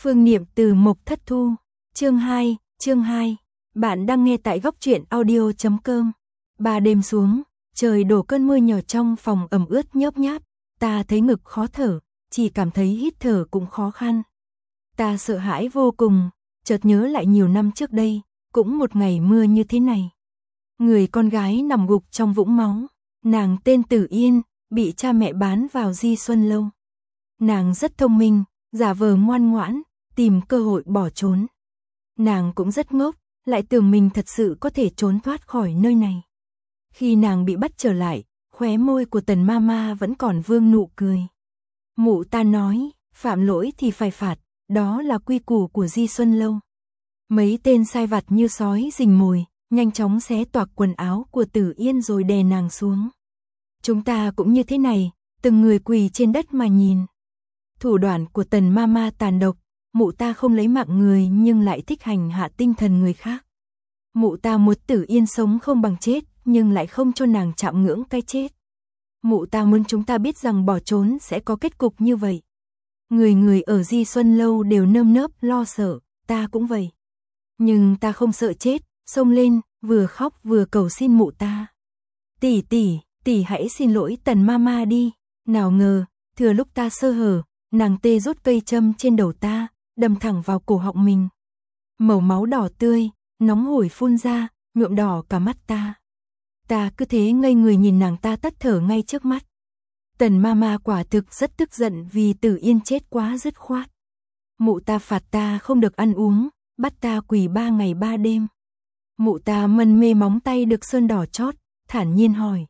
Phương Niệm từ Mộc Thất Thu, chương 2, bạn đang nghe tại góc truyện audio.com. 3 đêm xuống, trời đổ cơn mưa nhỏ trong phòng ẩm ướt nhớp nháp, ta thấy ngực khó thở, chỉ cảm thấy hít thở cũng khó khăn. Ta sợ hãi vô cùng, chợt nhớ lại nhiều năm trước đây, cũng một ngày mưa như thế này. Người con gái nằm gục trong vũng máu, nàng tên Tử Yên, bị cha mẹ bán vào Di Xuân Lâu. Nàng rất thông minh, giả vờ ngoan ngoãn, tìm cơ hội bỏ trốn. Nàng cũng rất ngốc, lại tưởng mình thật sự có thể trốn thoát khỏi nơi này. Khi nàng bị bắt trở lại, khóe môi của Tần Mama vẫn còn vương nụ cười. Mụ ta nói, phạm lỗi thì phải phạt, đó là quy củ của Di Xuân Lâu. Mấy tên sai vặt như sói rình mồi, nhanh chóng xé toạc quần áo của Tử Yên rồi đè nàng xuống. Chúng ta cũng như thế này, từng người quỳ trên đất mà nhìn. Thủ đoạn của Tần Mama tàn độc, mụ ta không lấy mạng người nhưng lại thích hành hạ tinh thần người khác. Mụ ta muốn Tử Yên sống không bằng chết, nhưng lại không cho nàng chạm ngưỡng cái chết. Mụ ta muốn chúng ta biết rằng bỏ trốn sẽ có kết cục như vậy. Người người ở Di Xuân Lâu đều nơm nớp lo sợ, ta cũng vậy. Nhưng ta không sợ chết, xông lên, vừa khóc vừa cầu xin mụ ta. Tỷ hãy xin lỗi Tần Mama đi. Nào ngờ, thừa lúc ta sơ hở, nàng tê rút cây châm trên đầu ta, đâm thẳng vào cổ họng mình. Màu máu đỏ tươi, nóng hổi phun ra, nhuộm đỏ cả mắt ta. Ta cứ thế ngây người nhìn nàng ta tắt thở ngay trước mắt. Tần Mama quả thực rất tức giận vì Tử Yên chết quá dứt khoát. Mụ ta phạt ta không được ăn uống, bắt ta quỳ 3 ngày 3 đêm. Mụ ta mân mê móng tay được sơn đỏ chót, thản nhiên hỏi.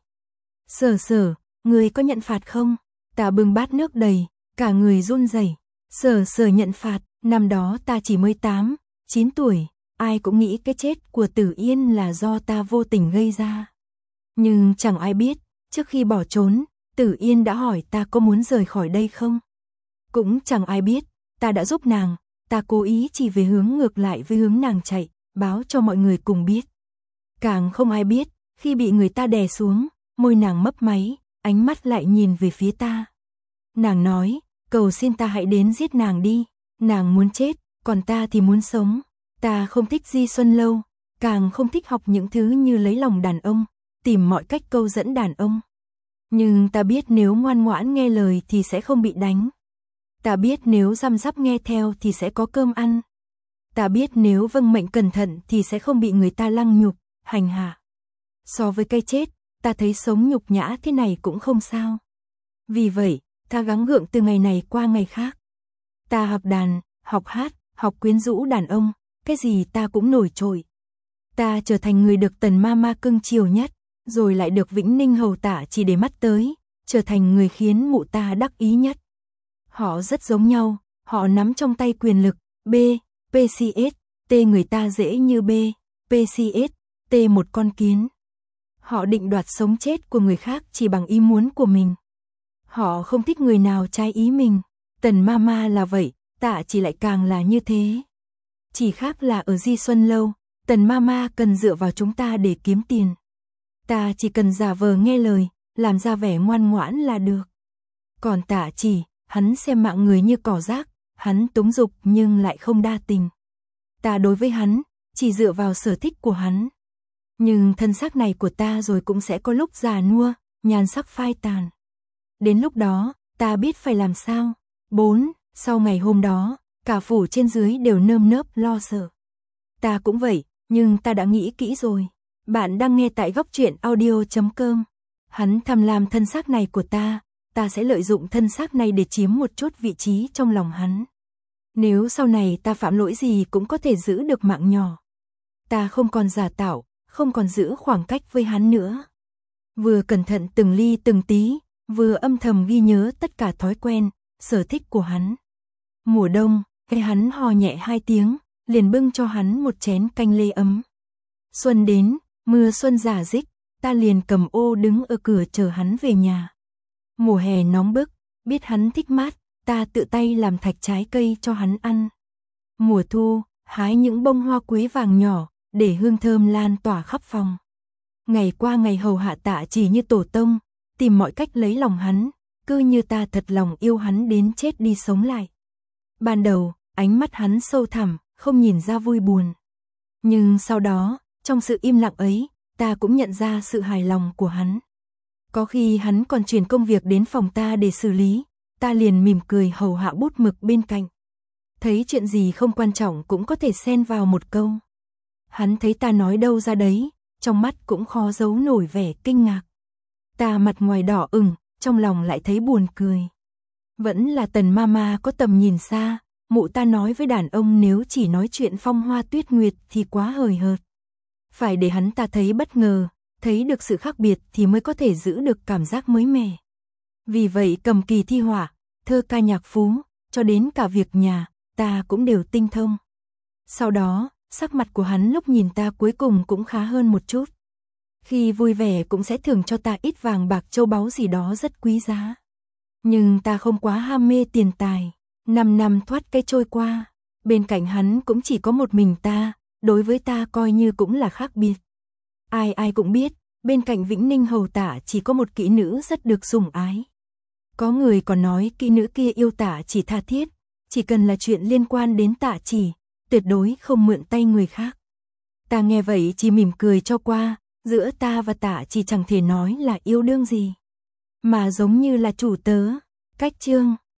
Sở, người có nhận phạt không? Ta bưng bát nước đầy, cả người run rẩy. Sở nhận phạt, năm đó ta chỉ mới 8, 9 tuổi, ai cũng nghĩ cái chết của Tử Yên là do ta vô tình gây ra. Nhưng chẳng ai biết, trước khi bỏ trốn, Tử Yên đã hỏi ta có muốn rời khỏi đây không? Cũng chẳng ai biết, ta đã giúp nàng, ta cố ý chỉ về hướng ngược lại với hướng nàng chạy, báo cho mọi người cùng biết. Càng không ai biết, khi bị người ta đè xuống, môi nàng mấp máy, ánh mắt lại nhìn về phía ta. Nàng nói, cầu xin ta hãy đến giết nàng đi, nàng muốn chết, còn ta thì muốn sống. Ta không thích Di Xuân Lâu, càng không thích học những thứ như lấy lòng đàn ông, tìm mọi cách câu dẫn đàn ông. Nhưng ta biết nếu ngoan ngoãn nghe lời thì sẽ không bị đánh. Ta biết nếu răm rắp nghe theo thì sẽ có cơm ăn. Ta biết nếu vâng mệnh cẩn thận thì sẽ không bị người ta lăng nhục, hành hạ. So với cái chết, ta thấy sống nhục nhã thế này cũng không sao. Vì vậy, ta gắng gượng từ ngày này qua ngày khác. Ta học đàn, học hát, học quyến rũ đàn ông, cái gì ta cũng nổi trội. Ta trở thành người được Tần Mama cưng chiều nhất, rồi lại được Vĩnh Ninh hầu tả chỉ để mắt tới, trở thành người khiến mụ ta đắc ý nhất. Họ rất giống nhau, họ nắm trong tay quyền lực, PCS, T người ta dễ như PCS, T một con kiến. Họ định đoạt sống chết của người khác chỉ bằng ý muốn của mình. Họ không thích người nào trái ý mình. Tần Mama là vậy, Tạ chỉ lại càng là như thế. Chỉ khác là ở Di Xuân Lâu, Tần Mama cần dựa vào chúng ta để kiếm tiền. Ta chỉ cần giả vờ nghe lời, làm ra vẻ ngoan ngoãn là được. Còn Tạ chỉ, hắn xem mạng người như cỏ rác, hắn túng dục nhưng lại không đa tình. Ta đối với hắn, chỉ dựa vào sở thích của hắn. Nhưng thân xác này của ta rồi cũng sẽ có lúc già nua, nhan sắc phai tàn. Đến lúc đó, ta biết phải làm sao. 4. Sau ngày hôm đó, cả phủ trên dưới đều nơm nớp lo sợ. Ta cũng vậy, nhưng ta đã nghĩ kỹ rồi. Bạn đang nghe tại góc truyện audio.com. Hắn tham lam thân xác này của ta sẽ lợi dụng thân xác này để chiếm một chút vị trí trong lòng hắn. Nếu sau này ta phạm lỗi gì cũng có thể giữ được mạng nhỏ. Ta không còn giả tạo, không còn giữ khoảng cách với hắn nữa. Vừa cẩn thận từng ly từng tí, vừa âm thầm ghi nhớ tất cả thói quen, sở thích của hắn. Mùa đông, nghe hắn hò nhẹ 2 tiếng, liền bưng cho hắn một chén canh lê ấm. Xuân đến, mưa xuân rả rích, ta liền cầm ô đứng ở cửa chờ hắn về nhà. Mùa hè nóng bức, biết hắn thích mát, ta tự tay làm thạch trái cây cho hắn ăn. Mùa thu, hái những bông hoa quế vàng nhỏ, để hương thơm lan tỏa khắp phòng. Ngày qua ngày hầu hạ Tạ chỉ như tổ tông, tìm mọi cách lấy lòng hắn, cứ như ta thật lòng yêu hắn đến chết đi sống lại. Ban đầu, ánh mắt hắn sâu thẳm, không nhìn ra vui buồn. Nhưng sau đó, trong sự im lặng ấy, ta cũng nhận ra sự hài lòng của hắn. Có khi hắn còn chuyển công việc đến phòng ta để xử lý, ta liền mỉm cười hầu hạ bút mực bên cạnh. Thấy chuyện gì không quan trọng cũng có thể xen vào một câu. Hắn thấy ta nói đâu ra đấy, trong mắt cũng khó giấu nổi vẻ kinh ngạc. Ta mặt ngoài đỏ ửng, trong lòng lại thấy buồn cười. Vẫn là Tần Mama có tầm nhìn xa, mụ ta nói với đàn ông nếu chỉ nói chuyện phong hoa tuyết nguyệt thì quá hời hợt. Phải để hắn ta thấy bất ngờ, thấy được sự khác biệt thì mới có thể giữ được cảm giác mới mẻ. Vì vậy cầm kỳ thi họa, thơ ca nhạc phú, cho đến cả việc nhà, ta cũng đều tinh thông. Sau đó, sắc mặt của hắn lúc nhìn ta cuối cùng cũng khá hơn một chút. Khi vui vẻ cũng sẽ thưởng cho ta ít vàng bạc châu báu gì đó rất quý giá. Nhưng ta không quá ham mê tiền tài. 5 năm thoát cái trôi qua, bên cạnh hắn cũng chỉ có một mình ta, đối với ta coi như cũng là khác biệt. Ai ai cũng biết, bên cạnh Vĩnh Ninh hầu tả chỉ có một kỹ nữ rất được sủng ái. Có người còn nói kỹ nữ kia yêu tả chỉ tha thiết, chỉ cần là chuyện liên quan đến tả chỉ, tuyệt đối không mượn tay người khác. Ta nghe vậy chỉ mỉm cười cho qua, giữa ta và tả chỉ chẳng thể nói là yêu đương gì, mà giống như là chủ tớ. Cách chương